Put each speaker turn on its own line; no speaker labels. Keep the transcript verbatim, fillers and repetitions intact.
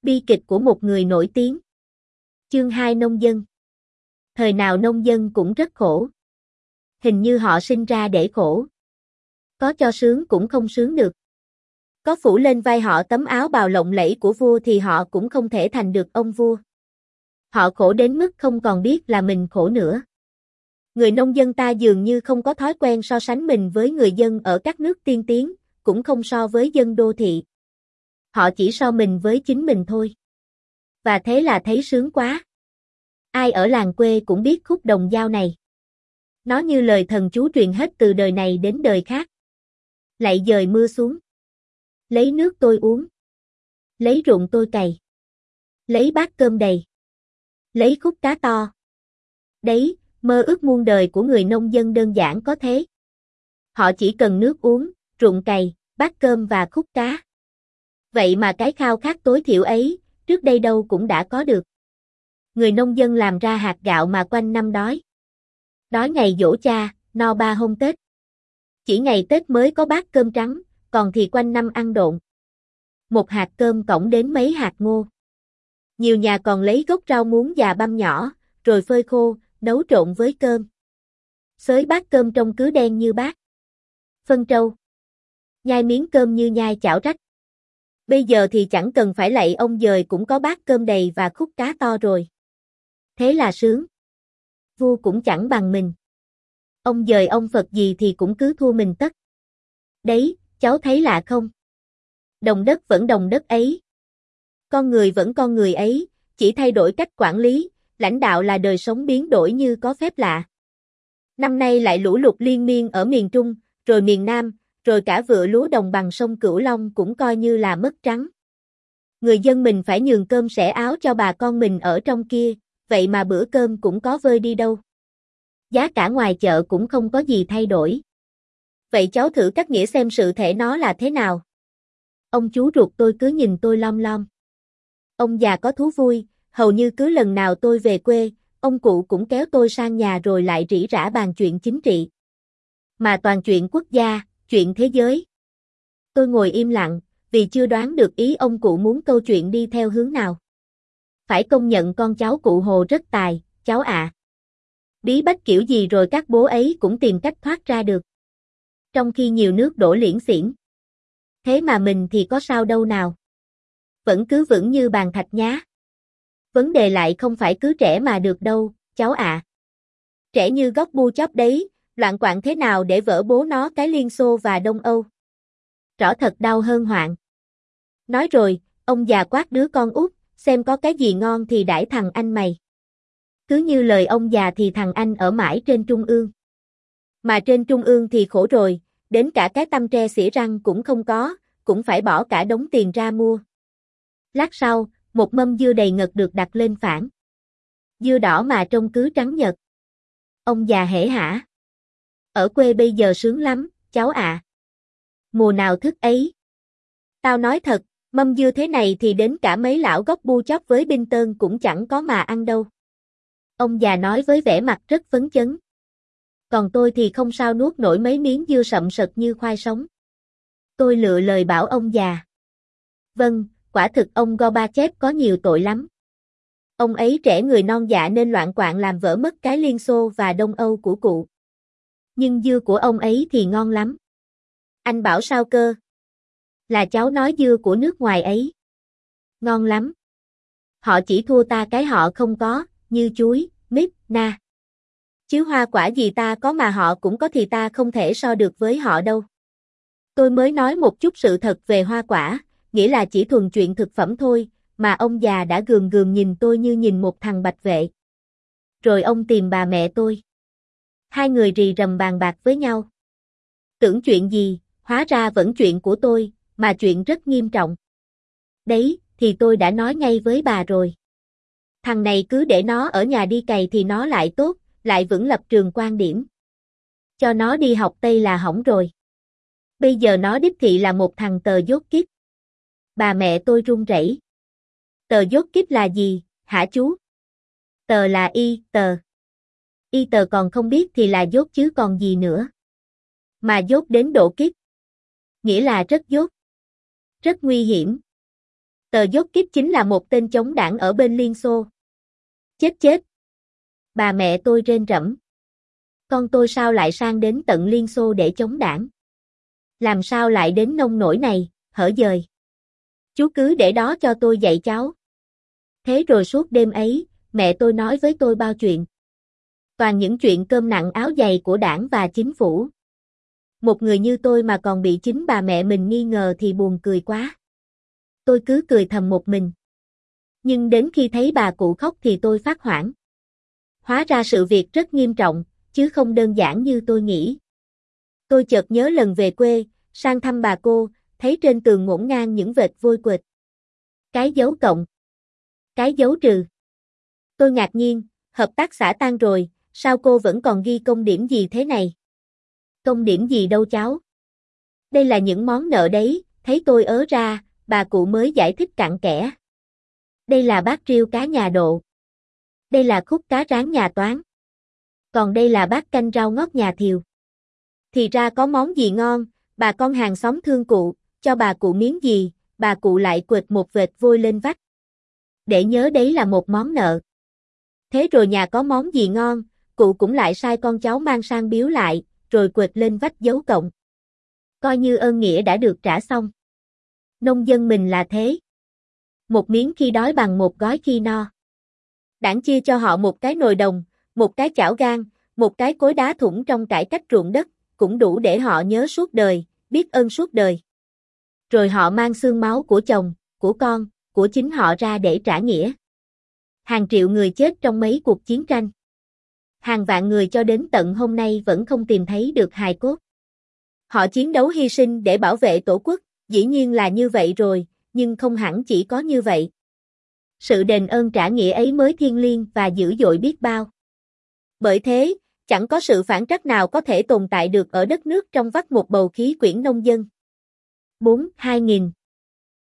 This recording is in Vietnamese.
Bi kịch của một người nổi tiếng. Chương hai Nông dân. Thời nào nông dân cũng rất khổ. Hình như họ sinh ra để khổ. Có cho sướng cũng không sướng được. Có phủ lên vai họ tấm áo bào lộng lẫy của vua thì họ cũng không thể thành được ông vua. Họ khổ đến mức không còn biết là mình khổ nữa. Người nông dân ta dường như không có thói quen so sánh mình với người dân ở các nước tiên tiến, cũng không so với dân đô thị. Họ chỉ so mình với chính mình thôi. Và thế là thấy sướng quá. Ai ở làng quê cũng biết khúc đồng dao này. Nó như lời thần chú truyền hết từ đời này đến đời khác. Lạy dời mưa xuống. Lấy nước tôi uống. Lấy ruộng tôi cày. Lấy bát cơm đầy. Lấy khúc cá to. Đấy, mơ ước muôn đời của người nông dân đơn giản có thế. Họ chỉ cần nước uống, ruộng cày, bát cơm và khúc cá. Vậy mà cái khao khát tối thiểu ấy, trước đây đâu cũng đã có được. Người nông dân làm ra hạt gạo mà quanh năm đói. Đói ngày giỗ cha, no ba hôm Tết. Chỉ ngày Tết mới có bát cơm trắng, còn thì quanh năm ăn độn. Một hạt cơm cõng đến mấy hạt ngô. Nhiều nhà còn lấy gốc rau muống già băm nhỏ, rồi phơi khô, nấu trộn với cơm. Xới bát cơm trông cứ đen như bát phân trâu. Nhai miếng cơm như nhai chảo rách. Bây giờ thì chẳng cần phải lạy ông dời cũng có bát cơm đầy và khúc cá to rồi. Thế là sướng. Vua cũng chẳng bằng mình. Ông dời ông Phật gì thì cũng cứ thua mình tất. Đấy, cháu thấy lạ không? Đồng đất vẫn đồng đất ấy. Con người vẫn con người ấy, chỉ thay đổi cách quản lý, lãnh đạo là đời sống biến đổi như có phép lạ. Năm nay lại lũ lụt liên miên ở miền Trung, rồi miền Nam, rồi cả vựa lúa đồng bằng sông Cửu Long cũng coi như là mất trắng. Người dân mình phải nhường cơm xẻ áo cho bà con mình ở trong kia, vậy mà bữa cơm cũng có vơi đi đâu. Giá cả ngoài chợ cũng không có gì thay đổi. Vậy cháu thử cắt nghĩa xem sự thể nó là thế nào. Ông chú ruột tôi cứ nhìn tôi lom lom. Ông già có thú vui, hầu như cứ lần nào tôi về quê, ông cụ cũng kéo tôi sang nhà rồi lại rỉ rả bàn chuyện chính trị. Mà toàn chuyện quốc gia, chuyện thế giới. Tôi ngồi im lặng, vì chưa đoán được ý ông cụ muốn câu chuyện đi theo hướng nào. Phải công nhận con cháu cụ Hồ rất tài, cháu ạ. Bí bách kiểu gì rồi các bố ấy cũng tìm cách thoát ra được. Trong khi nhiều nước đổ liễn xiển. Thế mà mình thì có sao đâu nào. Vẫn cứ vững như bàn thạch nhá. Vấn đề lại không phải cứ trẻ mà được đâu, cháu ạ. Trẻ như gốc bu chóp đấy, loạn quạng thế nào để vỡ bố nó cái Liên Xô và Đông Âu. Rõ thật đau hơn hoạn. Nói rồi, ông già quát đứa con út, xem có cái gì ngon thì đãi thằng anh mày. Cứ như lời ông già thì thằng anh ở mãi trên trung ương. Mà trên trung ương thì khổ rồi, đến cả cái tăm tre xỉa răng cũng không có, cũng phải bỏ cả đống tiền ra mua. Lát sau, một mâm dưa đầy ngật được đặt lên phản. Dưa đỏ mà trông cứ trắng nhật. Ông già hể hả. Ở quê bây giờ sướng lắm, cháu ạ. Mùa nào thức ấy. Tao nói thật, mâm dưa thế này thì đến cả mấy lão gốc bu chóp với binh tơn cũng chẳng có mà ăn đâu. Ông già nói với vẻ mặt rất phấn chấn. Còn tôi thì không sao nuốt nổi mấy miếng dưa sậm sật như khoai sống. Tôi lựa lời bảo ông già. Vâng, quả thực ông Gorbachev có nhiều tội lắm. Ông ấy trẻ người non dạ nên loạn quạng làm vỡ mất cái Liên Xô và Đông Âu của cụ. Nhưng dưa của ông ấy thì ngon lắm. Anh bảo sao cơ? Là cháu nói dưa của nước ngoài ấy. Ngon lắm. Họ chỉ thua ta cái họ không có, như chuối, mít, na. Chứ hoa quả gì ta có mà họ cũng có thì ta không thể so được với họ đâu. Tôi mới nói một chút sự thật về hoa quả, nghĩa là chỉ thuần chuyện thực phẩm thôi, mà ông già đã gườm gườm nhìn tôi như nhìn một thằng bạch vệ. Rồi ông tìm bà mẹ tôi. Hai người rì rầm bàn bạc với nhau. Tưởng chuyện gì, hóa ra vẫn chuyện của tôi, mà chuyện rất nghiêm trọng. Đấy, thì tôi đã nói ngay với bà rồi. Thằng này cứ để nó ở nhà đi cày thì nó lại tốt, lại vững lập trường quan điểm. Cho nó đi học Tây là hỏng rồi. Bây giờ nó đích thị là một thằng tờ dốt kít. Bà mẹ tôi run rẩy. Tờ dốt kít là gì, hả chú? Tờ là y, tờ. Y tờ còn không biết thì là dốt chứ còn gì nữa. Mà dốt đến độ kít. Nghĩa là rất dốt. Rất nguy hiểm. Tờ dốt kiếp chính là một tên chống đảng ở bên Liên Xô. Chết chết. Bà mẹ tôi rên rẫm. Con tôi sao lại sang đến tận Liên Xô để chống đảng? Làm sao lại đến nông nỗi này, hở dời. Chú cứ để đó cho tôi dạy cháu. Thế rồi suốt đêm ấy, mẹ tôi nói với tôi bao chuyện. Toàn những chuyện cơm nặng áo dày của đảng và chính phủ. Một người như tôi mà còn bị chính bà mẹ mình nghi ngờ thì buồn cười quá. Tôi cứ cười thầm một mình. Nhưng đến khi thấy bà cụ khóc thì tôi phát hoảng. Hóa ra sự việc rất nghiêm trọng, chứ không đơn giản như tôi nghĩ. Tôi chợt nhớ lần về quê, sang thăm bà cô, thấy trên tường ngổn ngang những vệt vôi quệt. Cái dấu cộng. Cái dấu trừ. Tôi ngạc nhiên, hợp tác xã tan rồi, sao cô vẫn còn ghi công điểm gì thế này? Công điểm gì đâu cháu? Đây là những món nợ đấy, thấy tôi ớ ra, bà cụ mới giải thích cặn kẽ. Đây là bát riêu cá nhà độ. Đây là khúc cá rán nhà Toán. Còn đây là bát canh rau ngót nhà Thiều. Thì ra có món gì ngon, bà con hàng xóm thương cụ, cho bà cụ miếng gì, bà cụ lại quệt một vệt vôi lên vách. Để nhớ đấy là một món nợ. Thế rồi nhà có món gì ngon, cụ cũng lại sai con cháu mang sang biếu lại, rồi quệt lên vách dấu cộng. Coi như ơn nghĩa đã được trả xong. Nông dân mình là thế. Một miếng khi đói bằng một gói khi no. Đảng chia cho họ một cái nồi đồng, một cái chảo gang, một cái cối đá thủng trong cải cách ruộng đất, cũng đủ để họ nhớ suốt đời, biết ơn suốt đời. Rồi họ mang xương máu của chồng, của con, của chính họ ra để trả nghĩa. Hàng triệu người chết trong mấy cuộc chiến tranh. Hàng vạn người cho đến tận hôm nay vẫn không tìm thấy được hài cốt. Họ chiến đấu hy sinh để bảo vệ tổ quốc, dĩ nhiên là như vậy rồi, nhưng không hẳn chỉ có như vậy. Sự đền ơn trả nghĩa ấy mới thiêng liêng và dữ dội biết bao. Bởi thế, chẳng có sự phản trắc nào có thể tồn tại được ở đất nước trong vắt một bầu khí quyển nông dân. bốn. hai nghìn